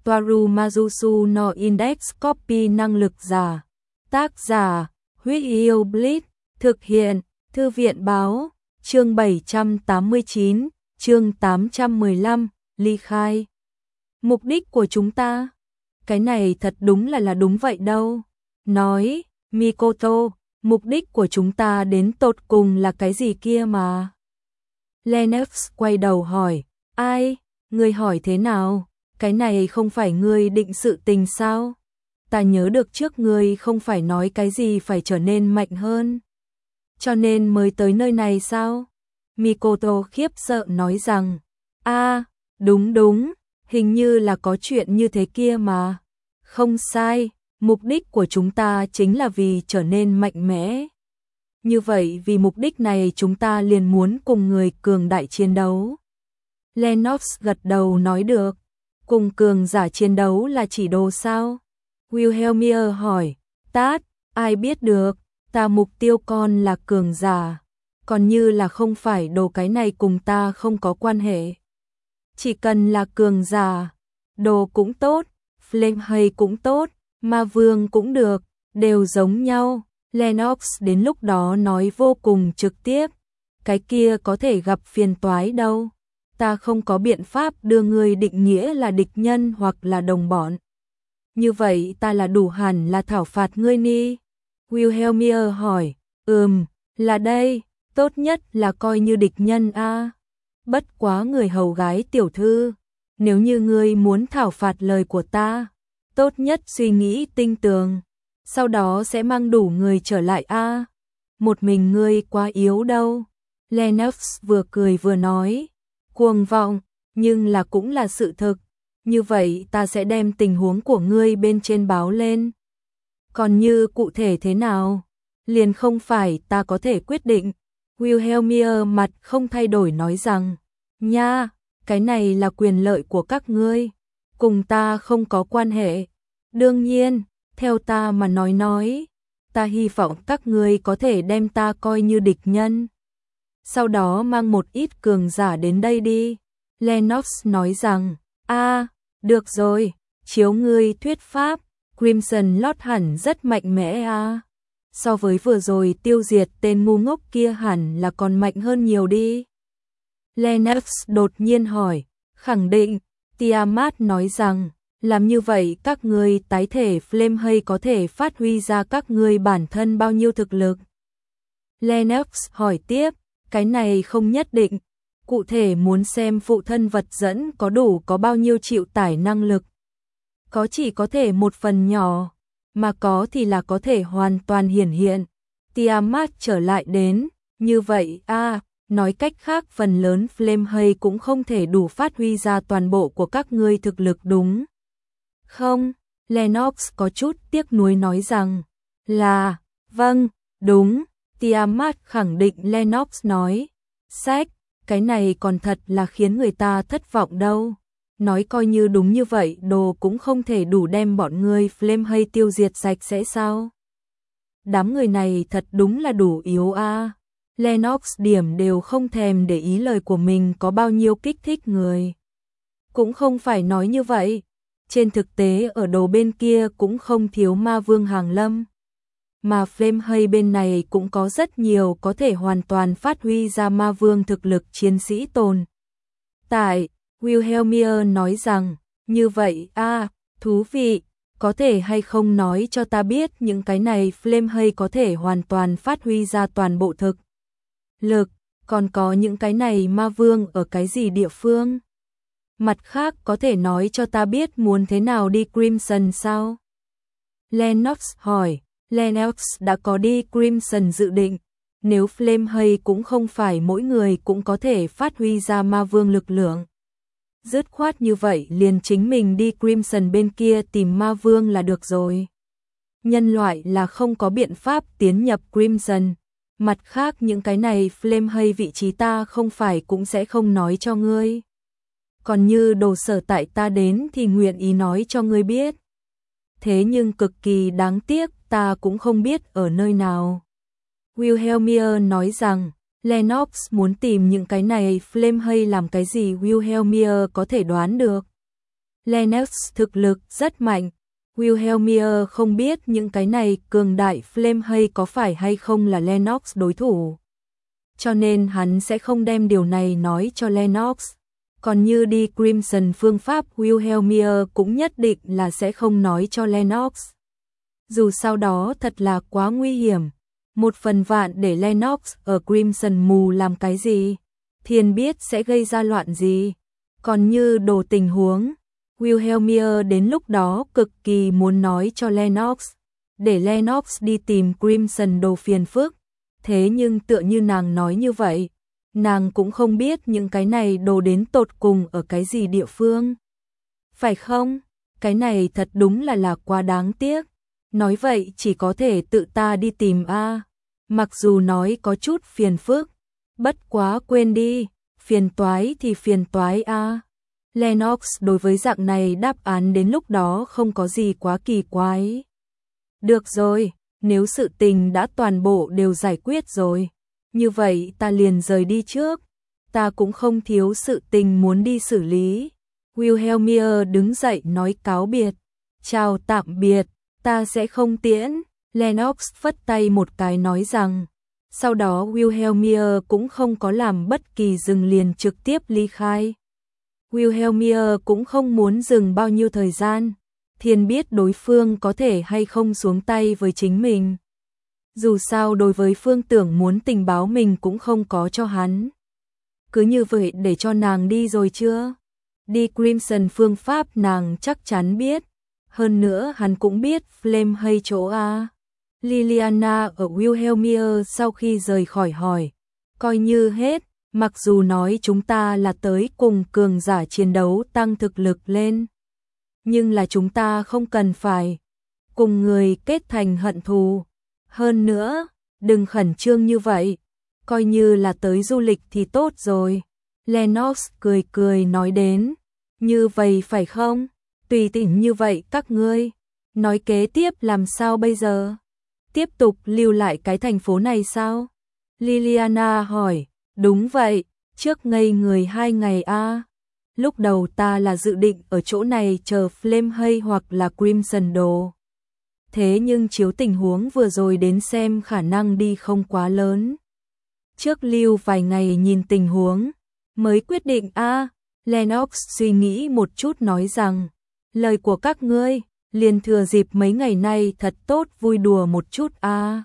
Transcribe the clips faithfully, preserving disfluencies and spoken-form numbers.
Toaru Majusu no Index Copy năng lực giả. Tác giả, Huyết Yêu Blitz, thực hiện, Thư viện báo, chương bảy trăm tám mươi chín, chương tám trăm mười lăm, ly khai. Mục đích của chúng ta? Cái này thật đúng là là đúng vậy đâu. Nói, Mikoto, mục đích của chúng ta đến tột cùng là cái gì kia mà? Lennox quay đầu hỏi, ai, ngươi hỏi thế nào? Cái này không phải ngươi định sự tình sao? Ta nhớ được trước ngươi không phải nói cái gì phải trở nên mạnh hơn. Cho nên mới tới nơi này sao? Mikoto khiếp sợ nói rằng, a, đúng đúng, hình như là có chuyện như thế kia mà. Không sai, mục đích của chúng ta chính là vì trở nên mạnh mẽ. Như vậy vì mục đích này chúng ta liền muốn cùng người cường đại chiến đấu. Lennox gật đầu nói được. Cùng cường giả chiến đấu là chỉ đồ sao? Wilhelmia hỏi, tát, ai biết được, ta mục tiêu con là cường giả. Còn như là không phải đồ cái này cùng ta không có quan hệ. Chỉ cần là cường giả, đồ cũng tốt, Flame hay cũng tốt, ma vương cũng được, đều giống nhau. Lennox đến lúc đó nói vô cùng trực tiếp, cái kia có thể gặp phiền toái đâu. Ta không có biện pháp đưa ngươi định nghĩa là địch nhân hoặc là đồng bọn. Như vậy ta là đủ hẳn là thảo phạt ngươi ni. Wilhelmia hỏi, ừm, là đây, tốt nhất là coi như địch nhân a. Bất quá người hầu gái tiểu thư, nếu như ngươi muốn thảo phạt lời của ta, tốt nhất suy nghĩ tinh tường, sau đó sẽ mang đủ người trở lại a. Một mình ngươi quá yếu đâu. Lennox vừa cười vừa nói, cuồng vọng, nhưng là cũng là sự thực. Như vậy ta sẽ đem tình huống của ngươi bên trên báo lên. Còn như cụ thể thế nào, liền không phải ta có thể quyết định. Wilhelmia mặt không thay đổi nói rằng, nha, cái này là quyền lợi của các ngươi, cùng ta không có quan hệ. Đương nhiên, theo ta mà nói nói, ta hy vọng các ngươi có thể đem ta coi như địch nhân. Sau đó mang một ít cường giả đến đây đi. Lennox nói rằng, a, được rồi, chiếu ngươi thuyết pháp, Crimson Lord hẳn rất mạnh mẽ a. So với vừa rồi tiêu diệt tên ngu ngốc kia hẳn là còn mạnh hơn nhiều đi. Lennox đột nhiên hỏi, khẳng định. Tiamat nói rằng, làm như vậy các ngươi tái thể Flame hay có thể phát huy ra các ngươi bản thân bao nhiêu thực lực. Lennox hỏi tiếp, cái này không nhất định, cụ thể muốn xem phụ thân vật dẫn có đủ có bao nhiêu chịu tải năng lực. Có chỉ có thể một phần nhỏ, mà có thì là có thể hoàn toàn hiển hiện. Tiamat trở lại đến, như vậy a, nói cách khác phần lớn Flame hay cũng không thể đủ phát huy ra toàn bộ của các ngươi thực lực đúng không? Lennox có chút tiếc nuối nói rằng, là, vâng, đúng. Tiamat khẳng định. Lennox nói, sách, cái này còn thật là khiến người ta thất vọng đâu. Nói coi như đúng như vậy đồ cũng không thể đủ đem bọn ngươi Flame hay tiêu diệt sạch sẽ sao? Đám người này thật đúng là đủ yếu a. Lennox điểm đều không thèm để ý lời của mình có bao nhiêu kích thích người. Cũng không phải nói như vậy. Trên thực tế ở đầu bên kia cũng không thiếu ma vương hàng lâm. Mà Flame hay bên này cũng có rất nhiều có thể hoàn toàn phát huy ra ma vương thực lực chiến sĩ tồn. Tại, Wilhelmia nói rằng, như vậy a, thú vị, có thể hay không nói cho ta biết những cái này Flame hay có thể hoàn toàn phát huy ra toàn bộ thực lực, còn có những cái này ma vương ở cái gì địa phương? Mặt khác có thể nói cho ta biết muốn thế nào đi Crimson sao? Lennox hỏi. Lennox đã có đi Crimson dự định, nếu Flame hay cũng không phải mỗi người cũng có thể phát huy ra ma vương lực lượng. Dứt khoát như vậy liền chính mình đi Crimson bên kia tìm ma vương là được rồi. Nhân loại là không có biện pháp tiến nhập Crimson, mặt khác những cái này Flame hay vị trí ta không phải cũng sẽ không nói cho ngươi. Còn như đồ sở tại ta đến thì nguyện ý nói cho ngươi biết. Thế nhưng cực kỳ đáng tiếc ta cũng không biết ở nơi nào. Wilhelmia nói rằng, Lennox muốn tìm những cái này Flame hay làm cái gì Wilhelmia có thể đoán được. Lennox thực lực rất mạnh. Wilhelmia không biết những cái này cường đại Flame hay có phải hay không là Lennox đối thủ. Cho nên hắn sẽ không đem điều này nói cho Lennox. Còn như đi Crimson phương pháp Wilhelmia cũng nhất định là sẽ không nói cho Lennox. Dù sau đó thật là quá nguy hiểm. Một phần vạn để Lennox ở Crimson mù làm cái gì, thiên biết sẽ gây ra loạn gì. Còn như đồ tình huống, Wilhelmia đến lúc đó cực kỳ muốn nói cho Lennox, để Lennox đi tìm Crimson đồ phiền phức. Thế nhưng tựa như nàng nói như vậy, nàng cũng không biết những cái này đồ đến tột cùng ở cái gì địa phương. Phải không? Cái này thật đúng là là quá đáng tiếc. Nói vậy chỉ có thể tự ta đi tìm a. Mặc dù nói có chút phiền phức, bất quá quên đi, phiền toái thì phiền toái a. Lennox đối với dạng này đáp án đến lúc đó không có gì quá kỳ quái. Được rồi, nếu sự tình đã toàn bộ đều giải quyết rồi, như vậy ta liền rời đi trước. Ta cũng không thiếu sự tình muốn đi xử lý. Wilhelmia đứng dậy nói cáo biệt. Chào tạm biệt, ta sẽ không tiễn. Lennox phất tay một cái nói rằng. Sau đó Wilhelmia cũng không có làm bất kỳ dừng liền trực tiếp ly khai. Wilhelmia cũng không muốn dừng bao nhiêu thời gian. Thiên biết đối phương có thể hay không xuống tay với chính mình. Dù sao đối với Phương Tưởng muốn tình báo mình cũng không có cho hắn. Cứ như vậy để cho nàng đi rồi chưa? Đi Crimson phương pháp nàng chắc chắn biết. Hơn nữa hắn cũng biết Flame hay chỗ A. Liliana ở Wilhelmia sau khi rời khỏi hỏi. Coi như hết, mặc dù nói chúng ta là tới cùng cường giả chiến đấu tăng thực lực lên. Nhưng là chúng ta không cần phải cùng người kết thành hận thù. Hơn nữa, đừng khẩn trương như vậy. Coi như là tới du lịch thì tốt rồi. Lennox cười cười nói đến. Như vậy phải không? Tùy tiện như vậy các ngươi. Nói kế tiếp làm sao bây giờ? Tiếp tục lưu lại cái thành phố này sao? Liliana hỏi. Đúng vậy, trước ngây người hai ngày a. Lúc đầu ta là dự định ở chỗ này chờ Flame hay hoặc là Crimson đồ. Thế nhưng chiếu tình huống vừa rồi đến xem khả năng đi không quá lớn. Trước lưu vài ngày nhìn tình huống, mới quyết định a. Lennox suy nghĩ một chút nói rằng, lời của các ngươi, liền thừa dịp mấy ngày nay thật tốt vui đùa một chút a.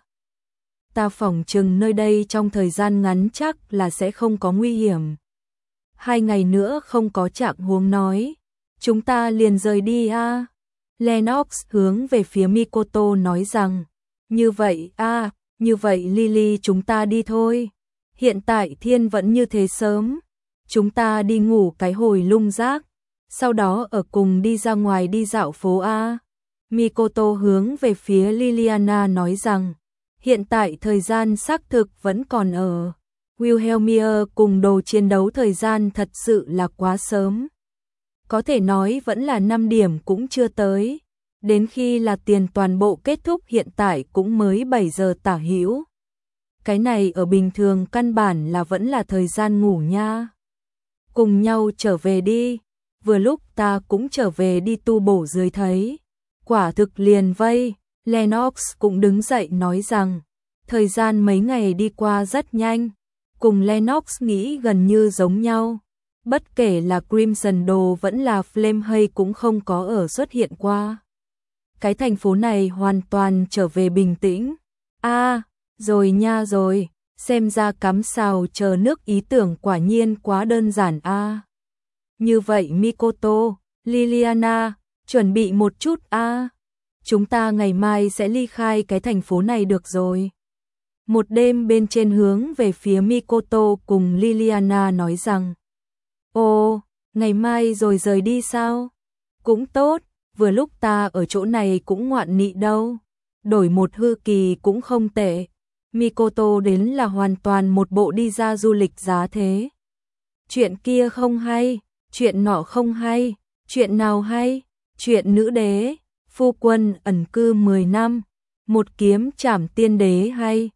Ta phỏng chừng nơi đây trong thời gian ngắn chắc là sẽ không có nguy hiểm. Hai ngày nữa không có trạng huống nói, chúng ta liền rời đi a. Lennox hướng về phía Mikoto nói rằng, như vậy a, như vậy Lily chúng ta đi thôi. Hiện tại thiên vẫn như thế sớm, chúng ta đi ngủ cái hồi lung rác, sau đó ở cùng đi ra ngoài đi dạo phố a. Mikoto hướng về phía Liliana nói rằng, hiện tại thời gian xác thực vẫn còn ở. Wilhelmia cùng đồ chiến đấu thời gian thật sự là quá sớm. Có thể nói vẫn là năm điểm cũng chưa tới. Đến khi là tiền toàn bộ kết thúc hiện tại cũng mới bảy giờ tả hữu. Cái này ở bình thường căn bản là vẫn là thời gian ngủ nha. Cùng nhau trở về đi. Vừa lúc ta cũng trở về đi tu bổ dưới thấy. Quả thực liền vây. Lennox cũng đứng dậy nói rằng, thời gian mấy ngày đi qua rất nhanh. Cùng Lennox nghĩ gần như giống nhau. Bất kể là Crimson đồ vẫn là Flame hay cũng không có ở xuất hiện qua. Cái thành phố này hoàn toàn trở về bình tĩnh. A, à, rồi nha rồi, xem ra cắm sào chờ nước ý tưởng quả nhiên quá đơn giản a. À. Như vậy Mikoto, Liliana, chuẩn bị một chút a. À. Chúng ta ngày mai sẽ ly khai cái thành phố này được rồi. Một đêm bên trên hướng về phía Mikoto cùng Liliana nói rằng, ồ, ngày mai rồi rời đi sao? Cũng tốt, vừa lúc ta ở chỗ này cũng ngoạn nị đâu. Đổi một hư kỳ cũng không tệ. Mikoto đến là hoàn toàn một bộ đi ra du lịch giá thế. Chuyện kia không hay, chuyện nọ không hay, chuyện nào hay? Chuyện nữ đế, phu quân ẩn cư mười năm, một kiếm trảm tiên đế hay.